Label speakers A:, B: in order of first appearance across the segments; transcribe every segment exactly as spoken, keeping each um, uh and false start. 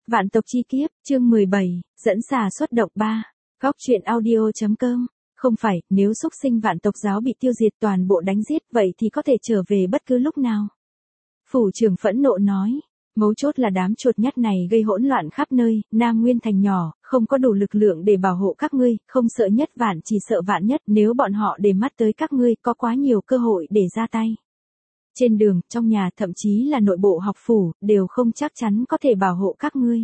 A: Vạn tộc chi kiếp, chương mười bảy, dẫn xà xuất động ba. Góc truyện audio.com. Không phải, nếu xúc sinh vạn tộc giáo bị tiêu diệt toàn bộ đánh giết, vậy thì có thể trở về bất cứ lúc nào. Phủ trưởng phẫn nộ nói. Mấu chốt là đám chuột nhắt này gây hỗn loạn khắp nơi, Nam Nguyên thành nhỏ, không có đủ lực lượng để bảo hộ các ngươi, không sợ nhất vạn chỉ sợ vạn nhất, nếu bọn họ để mắt tới các ngươi, có quá nhiều cơ hội để ra tay. Trên đường, trong nhà, thậm chí là nội bộ học phủ, đều không chắc chắn có thể bảo hộ các ngươi.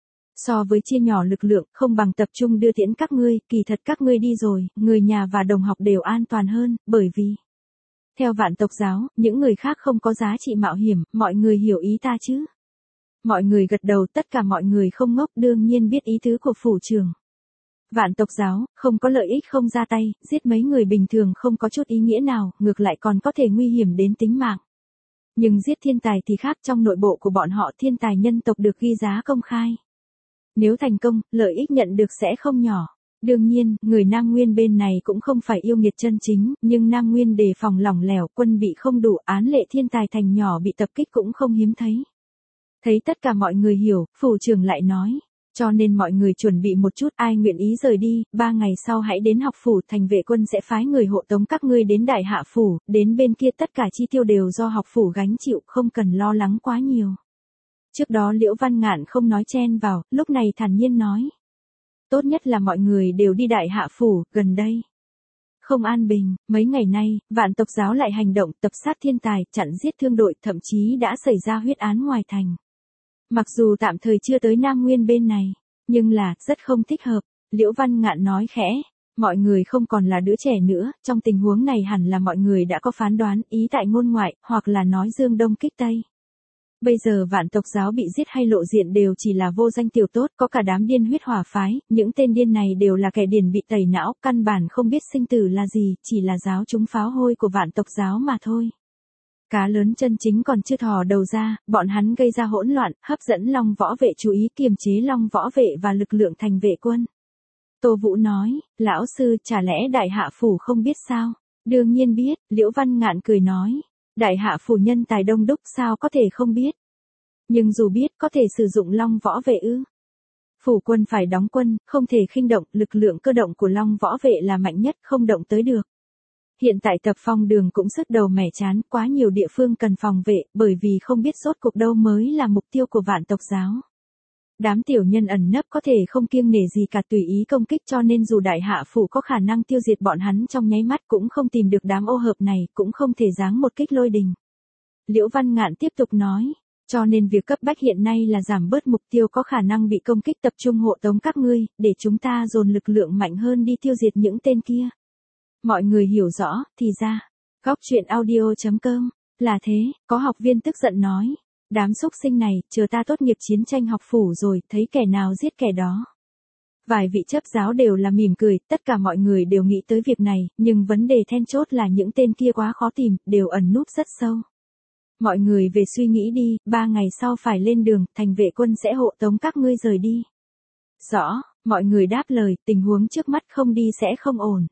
A: So với chia nhỏ lực lượng, không bằng tập trung đưa tiễn các ngươi, kỳ thật các ngươi đi rồi, người nhà và đồng học đều an toàn hơn, bởi vì theo vạn tộc giáo, những người khác không có giá trị mạo hiểm, mọi người hiểu ý ta chứ? Mọi người gật đầu, tất cả mọi người không ngốc, đương nhiên biết ý tứ của phủ trưởng. Vạn tộc giáo, không có lợi ích không ra tay, giết mấy người bình thường không có chút ý nghĩa nào, ngược lại còn có thể nguy hiểm đến tính mạng. Nhưng giết thiên tài thì khác, trong nội bộ của bọn họ thiên tài nhân tộc được ghi giá công khai. Nếu thành công, lợi ích nhận được sẽ không nhỏ. Đương nhiên, người Nam Nguyên bên này cũng không phải yêu nghiệt chân chính, nhưng Nam Nguyên đề phòng lỏng lẻo, quân bị không đủ, án lệ thiên tài thành nhỏ bị tập kích cũng không hiếm thấy. Thấy tất cả mọi người hiểu, phủ trưởng lại nói. Cho nên mọi người chuẩn bị một chút, ai nguyện ý rời đi, ba ngày sau hãy đến học phủ, thành vệ quân sẽ phái người hộ tống các ngươi đến đại hạ phủ, đến bên kia tất cả chi tiêu đều do học phủ gánh chịu, không cần lo lắng quá nhiều. Trước đó Liễu Văn Ngạn không nói chen vào, lúc này thản nhiên nói. Tốt nhất là mọi người đều đi đại hạ phủ, gần đây. Không an bình, mấy ngày nay, vạn tộc giáo lại hành động tập sát thiên tài, chặn giết thương đội, thậm chí đã xảy ra huyết án ngoài thành. Mặc dù tạm thời chưa tới Nam Nguyên bên này, nhưng là, rất không thích hợp, Liễu Văn Ngạn nói khẽ, mọi người không còn là đứa trẻ nữa, trong tình huống này hẳn là mọi người đã có phán đoán, ý tại ngôn ngoại, hoặc là nói dương đông kích tây. Bây giờ vạn tộc giáo bị giết hay lộ diện đều chỉ là vô danh tiểu tốt, có cả đám điên huyết hỏa phái, những tên điên này đều là kẻ điển bị tẩy não, căn bản không biết sinh tử là gì, chỉ là giáo chúng pháo hôi của vạn tộc giáo mà thôi. Cá lớn chân chính còn chưa thò đầu ra, bọn hắn gây ra hỗn loạn, hấp dẫn Long Võ Vệ chú ý, kiềm chế Long Võ Vệ và lực lượng thành vệ quân. Tô Vũ nói, lão sư, chả lẽ đại hạ phủ không biết sao? Đương nhiên biết, Liễu Văn Ngạn cười nói, đại hạ phủ nhân tài đông đúc sao có thể không biết. Nhưng dù biết có thể sử dụng Long Võ Vệ ư? Phủ quân phải đóng quân, không thể khinh động, lực lượng cơ động của Long Võ Vệ là mạnh nhất, không động tới được. Hiện tại tập phong đường cũng sức đầu mẻ chán, quá nhiều địa phương cần phòng vệ, bởi vì không biết rốt cuộc đâu mới là mục tiêu của vạn tộc giáo. Đám tiểu nhân ẩn nấp có thể không kiêng nể gì cả tùy ý công kích, cho nên dù đại hạ phủ có khả năng tiêu diệt bọn hắn trong nháy mắt cũng không tìm được đám ô hợp này, cũng không thể giáng một kích lôi đình. Liễu Văn Ngạn tiếp tục nói, cho nên việc cấp bách hiện nay là giảm bớt mục tiêu có khả năng bị công kích, tập trung hộ tống các ngươi, để chúng ta dồn lực lượng mạnh hơn đi tiêu diệt những tên kia. Mọi người hiểu rõ, thì ra, góc truyện audio.com, là thế, có học viên tức giận nói, đám xúc sinh này, chờ ta tốt nghiệp chiến tranh học phủ rồi, thấy kẻ nào giết kẻ đó. Vài vị chấp giáo đều là mỉm cười, tất cả mọi người đều nghĩ tới việc này, nhưng vấn đề then chốt là những tên kia quá khó tìm, đều ẩn núp rất sâu. Mọi người về suy nghĩ đi, ba ngày sau phải lên đường, thành vệ quân sẽ hộ tống các ngươi rời đi. Rõ, mọi người đáp lời, tình huống trước mắt không đi sẽ không ổn.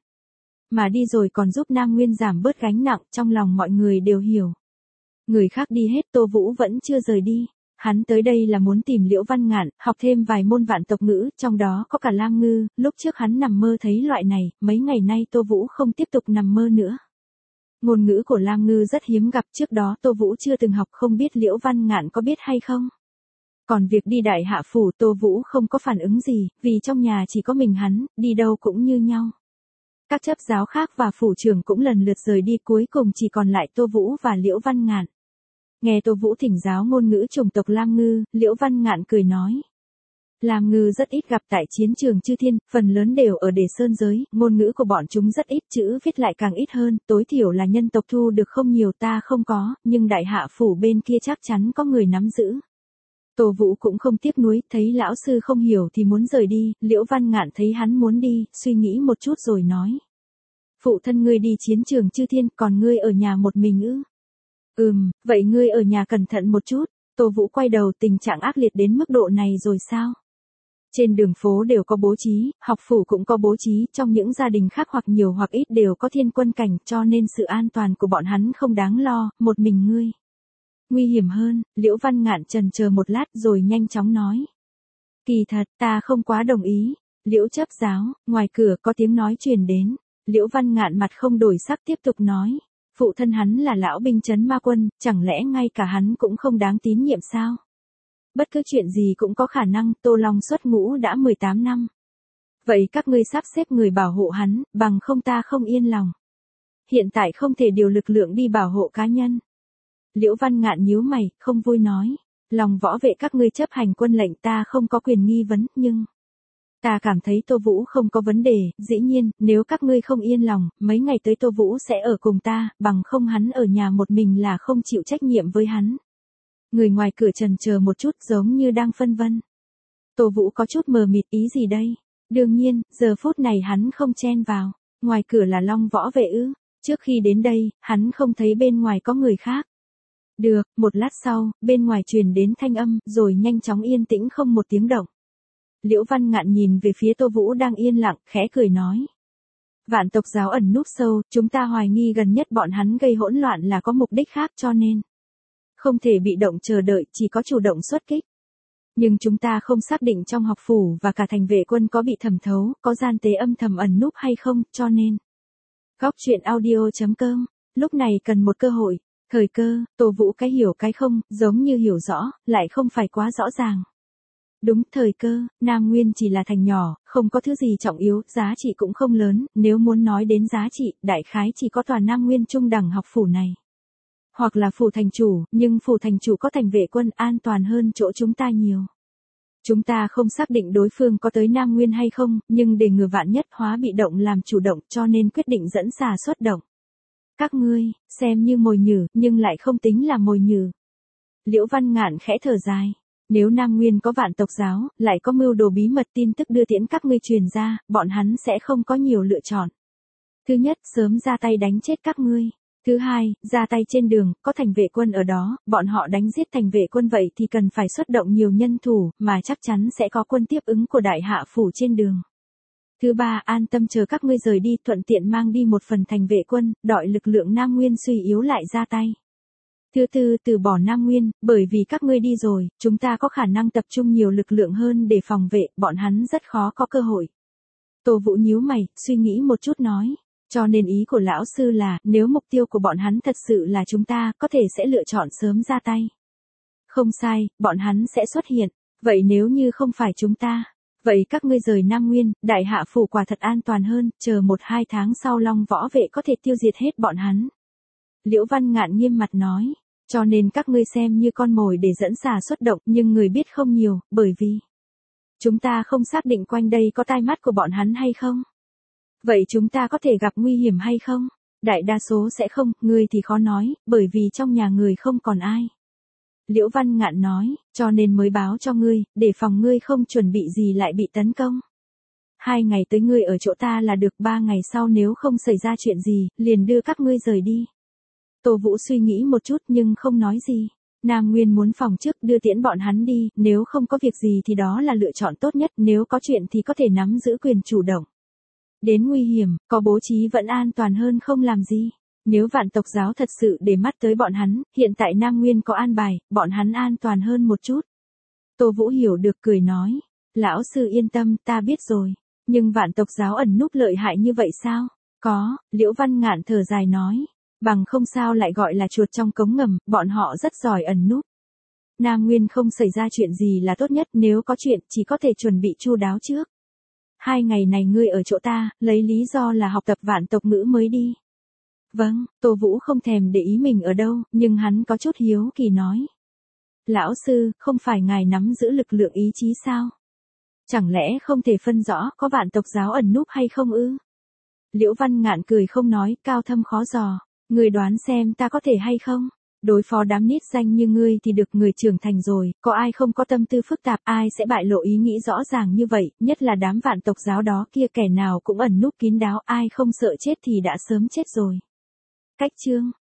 A: Mà đi rồi còn giúp Nam Nguyên giảm bớt gánh nặng, trong lòng mọi người đều hiểu. Người khác đi hết, Tô Vũ vẫn chưa rời đi. Hắn tới đây là muốn tìm Liễu Văn Ngạn, học thêm vài môn vạn tộc ngữ, trong đó có cả Lam Ngư, lúc trước hắn nằm mơ thấy loại này, mấy ngày nay Tô Vũ không tiếp tục nằm mơ nữa. Ngôn ngữ của Lam Ngư rất hiếm gặp, trước đó Tô Vũ chưa từng học, không biết Liễu Văn Ngạn có biết hay không. Còn việc đi đại hạ phủ Tô Vũ không có phản ứng gì, vì trong nhà chỉ có mình hắn, đi đâu cũng như nhau. Các chấp giáo khác và phủ trưởng cũng lần lượt rời đi, cuối cùng chỉ còn lại Tô Vũ và Liễu Văn Ngạn. Nghe Tô Vũ thỉnh giáo ngôn ngữ chủng tộc Lam Ngư, Liễu Văn Ngạn cười nói. Lam Ngư rất ít gặp tại chiến trường Chư Thiên, phần lớn đều ở Đề Sơn giới, ngôn ngữ của bọn chúng rất ít, chữ viết lại càng ít hơn, tối thiểu là nhân tộc thu được không nhiều, ta không có, nhưng đại hạ phủ bên kia chắc chắn có người nắm giữ. Tô Vũ cũng không tiếc nuối, thấy lão sư không hiểu thì muốn rời đi, Liễu Văn Ngạn thấy hắn muốn đi, suy nghĩ một chút rồi nói. Phụ thân ngươi đi chiến trường Chư Thiên, còn ngươi ở nhà một mình ư? Ừm, vậy ngươi ở nhà cẩn thận một chút. Tô Vũ quay đầu, tình trạng ác liệt đến mức độ này rồi sao? Trên đường phố đều có bố trí, học phủ cũng có bố trí, trong những gia đình khác hoặc nhiều hoặc ít đều có thiên quân cảnh, cho nên sự an toàn của bọn hắn không đáng lo, một mình ngươi. Nguy hiểm hơn, Liễu Văn Ngạn chần chờ một lát rồi nhanh chóng nói. Kỳ thật, ta không quá đồng ý. Liễu chấp giáo, ngoài cửa có tiếng nói truyền đến. Liễu Văn Ngạn mặt không đổi sắc tiếp tục nói. Phụ thân hắn là lão binh trấn ma quân, chẳng lẽ ngay cả hắn cũng không đáng tín nhiệm sao? Bất cứ chuyện gì cũng có khả năng, Tô Long xuất ngũ đã mười tám năm. Vậy các ngươi sắp xếp người bảo hộ hắn, bằng không ta không yên lòng. Hiện tại không thể điều lực lượng đi bảo hộ cá nhân. Liễu Văn Ngạn nhíu mày, không vui nói. Lòng võ vệ các ngươi chấp hành quân lệnh ta không có quyền nghi vấn, nhưng... Ta cảm thấy Tô Vũ không có vấn đề, dĩ nhiên, nếu các ngươi không yên lòng, mấy ngày tới Tô Vũ sẽ ở cùng ta, bằng không hắn ở nhà một mình là không chịu trách nhiệm với hắn. Người ngoài cửa chần chờ một chút giống như đang phân vân. Tô Vũ có chút mờ mịt ý gì đây? Đương nhiên, giờ phút này hắn không chen vào. Ngoài cửa là Long võ vệ ư. Trước khi đến đây, hắn không thấy bên ngoài có người khác. Được, một lát sau, bên ngoài truyền đến thanh âm, rồi nhanh chóng yên tĩnh không một tiếng động. Liễu Văn Ngạn nhìn về phía Tô Vũ đang yên lặng, khẽ cười nói. Vạn tộc giáo ẩn núp sâu, chúng ta hoài nghi gần nhất bọn hắn gây hỗn loạn là có mục đích khác cho nên. Không thể bị động chờ đợi, chỉ có chủ động xuất kích. Nhưng chúng ta không xác định trong học phủ và cả thành vệ quân có bị thẩm thấu, có gian tế âm thầm ẩn núp hay không, cho nên. Góc truyện audio chấm com, lúc này cần một cơ hội, thời cơ, Tô Vũ cái hiểu cái không, giống như hiểu rõ, lại không phải quá rõ ràng. Đúng thời cơ, Nam Nguyên chỉ là thành nhỏ, không có thứ gì trọng yếu, giá trị cũng không lớn, nếu muốn nói đến giá trị, đại khái chỉ có tòa Nam Nguyên trung đẳng học phủ này. Hoặc là phủ thành chủ, nhưng phủ thành chủ có thành vệ quân an toàn hơn chỗ chúng ta nhiều. Chúng ta không xác định đối phương có tới Nam Nguyên hay không, nhưng để ngừa vạn nhất hóa bị động làm chủ động cho nên quyết định dẫn xà xuất động. Các ngươi, xem như mồi nhử, nhưng lại không tính là mồi nhử. Liễu Văn Ngạn khẽ thở dài. Nếu Nam Nguyên có vạn tộc giáo, lại có mưu đồ bí mật tin tức đưa tiễn các ngươi truyền ra, bọn hắn sẽ không có nhiều lựa chọn. Thứ nhất, sớm ra tay đánh chết các ngươi. Thứ hai, ra tay trên đường, có thành vệ quân ở đó, bọn họ đánh giết thành vệ quân vậy thì cần phải xuất động nhiều nhân thủ, mà chắc chắn sẽ có quân tiếp ứng của đại hạ phủ trên đường. Thứ ba, an tâm chờ các ngươi rời đi, thuận tiện mang đi một phần thành vệ quân, đợi lực lượng Nam Nguyên suy yếu lại ra tay. Thứ tư, từ bỏ Nam Nguyên, bởi vì các ngươi đi rồi, chúng ta có khả năng tập trung nhiều lực lượng hơn để phòng vệ, bọn hắn rất khó có cơ hội. Tô Vũ nhíu mày, suy nghĩ một chút nói. Cho nên ý của lão sư là, nếu mục tiêu của bọn hắn thật sự là chúng ta, có thể sẽ lựa chọn sớm ra tay. Không sai, bọn hắn sẽ xuất hiện. Vậy nếu như không phải chúng ta, vậy các ngươi rời Nam Nguyên, đại hạ phủ quả thật an toàn hơn, chờ một hai tháng sau Long võ vệ có thể tiêu diệt hết bọn hắn. Liễu Văn Ngạn nghiêm mặt nói, cho nên các ngươi xem như con mồi để dẫn xà xuất động, nhưng người biết không nhiều, bởi vì chúng ta không xác định quanh đây có tai mắt của bọn hắn hay không. Vậy chúng ta có thể gặp nguy hiểm hay không? Đại đa số sẽ không, ngươi thì khó nói, bởi vì trong nhà người không còn ai. Liễu Văn Ngạn nói, cho nên mới báo cho ngươi, để phòng ngươi không chuẩn bị gì lại bị tấn công. Hai ngày tới ngươi ở chỗ ta là được, ba ngày sau nếu không xảy ra chuyện gì, liền đưa các ngươi rời đi. Tô Vũ suy nghĩ một chút nhưng không nói gì. Nam Nguyên muốn phòng trước đưa tiễn bọn hắn đi, nếu không có việc gì thì đó là lựa chọn tốt nhất, nếu có chuyện thì có thể nắm giữ quyền chủ động. Đến nguy hiểm, có bố trí vẫn an toàn hơn không làm gì. Nếu vạn tộc giáo thật sự để mắt tới bọn hắn, hiện tại Nam Nguyên có an bài, bọn hắn an toàn hơn một chút. Tô Vũ hiểu được cười nói. Lão sư yên tâm, ta biết rồi. Nhưng vạn tộc giáo ẩn núp lợi hại như vậy sao? Có, Liễu Văn Ngạn thở dài nói. Bằng không sao lại gọi là chuột trong cống ngầm, bọn họ rất giỏi ẩn núp. Nam Nguyên không xảy ra chuyện gì là tốt nhất, nếu có chuyện chỉ có thể chuẩn bị chu đáo trước. Hai ngày này ngươi ở chỗ ta, lấy lý do là học tập vạn tộc ngữ mới đi. Vâng, Tô Vũ không thèm để ý mình ở đâu, nhưng hắn có chút hiếu kỳ nói. Lão sư, không phải ngài nắm giữ lực lượng ý chí sao? Chẳng lẽ không thể phân rõ có vạn tộc giáo ẩn núp hay không ư? Liễu Văn Ngạn cười không nói, cao thâm khó dò. Người đoán xem ta có thể hay không? Đối phó đám nít danh như ngươi thì được, người trưởng thành rồi, có ai không có tâm tư phức tạp, ai sẽ bại lộ ý nghĩ rõ ràng như vậy, nhất là đám vạn tộc giáo đó kia, kẻ nào cũng ẩn núp kín đáo, ai không sợ chết thì đã sớm chết rồi. Cách chương